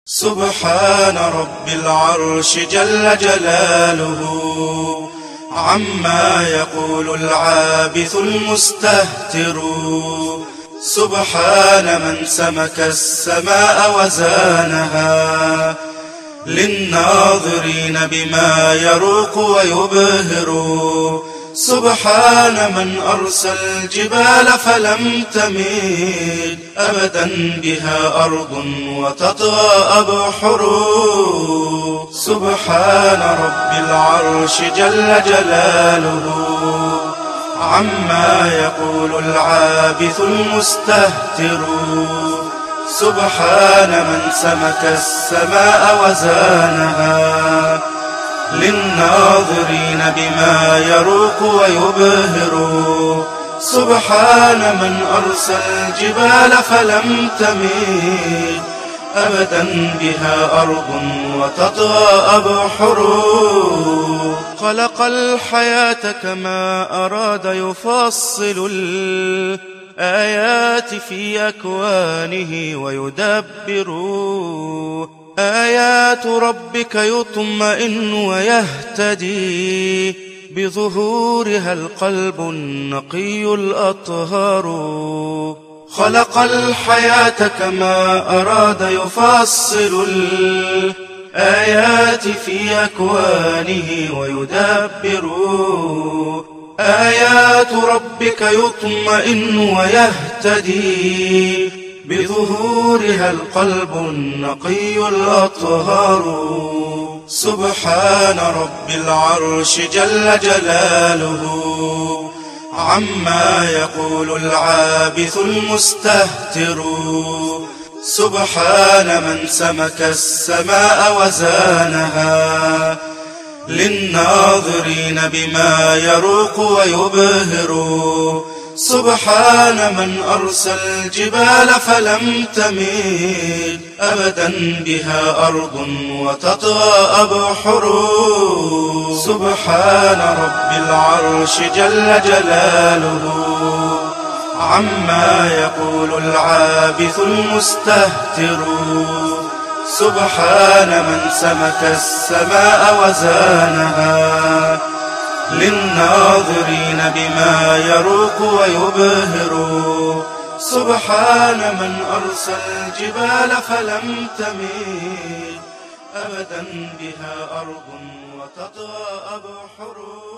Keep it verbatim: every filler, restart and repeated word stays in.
سبحان رب العرش جل جلاله عما يقول العابث المستهتر. سبحان من سمك السماء وزانها للناظرين بما يروق ويبهر. سبحان من أرسى الجبال فلم تميد أبدا بها أرض وتطغى أبحر. سبحان رب العرش جل جلاله عما يقول العابث المستهتر. سبحان من سمك السماء وزانها للناظرين بما يروق ويبهر. سبحان من أرسى الجبال فلم تميد أبدا بها أرض وتطغى أبحر. خلق الحياة كما أراد يفصل الآيات في أكوانه ويدبر. آيات ربك يطمئن ويهتدي بظهورها القلب النقي الأطهار. خلق الحياة كما أراد يفصل الآيات في أكوانه ويدبر. آيات ربك يطمئن ويهتدي بظهورها القلب النقي الأطهار. سبحان رب العرش جل جلاله عما يقول العابث المستهتر. سبحان من سمك السماء وزانها للناظرين بما يروق ويبهر. سبحان من أرسى الجبال فلم تميد أبدا بها أرض وتطغى أبحر. سبحان رب العرش جل جلاله عما يقول العابث المستهتر. سبحان من سمك السماء وزانها للناظرين بما يروق ويبهر. سبحان من أرسى الجبال فلم تميد أبدا بها أرض وتطغى أبحر.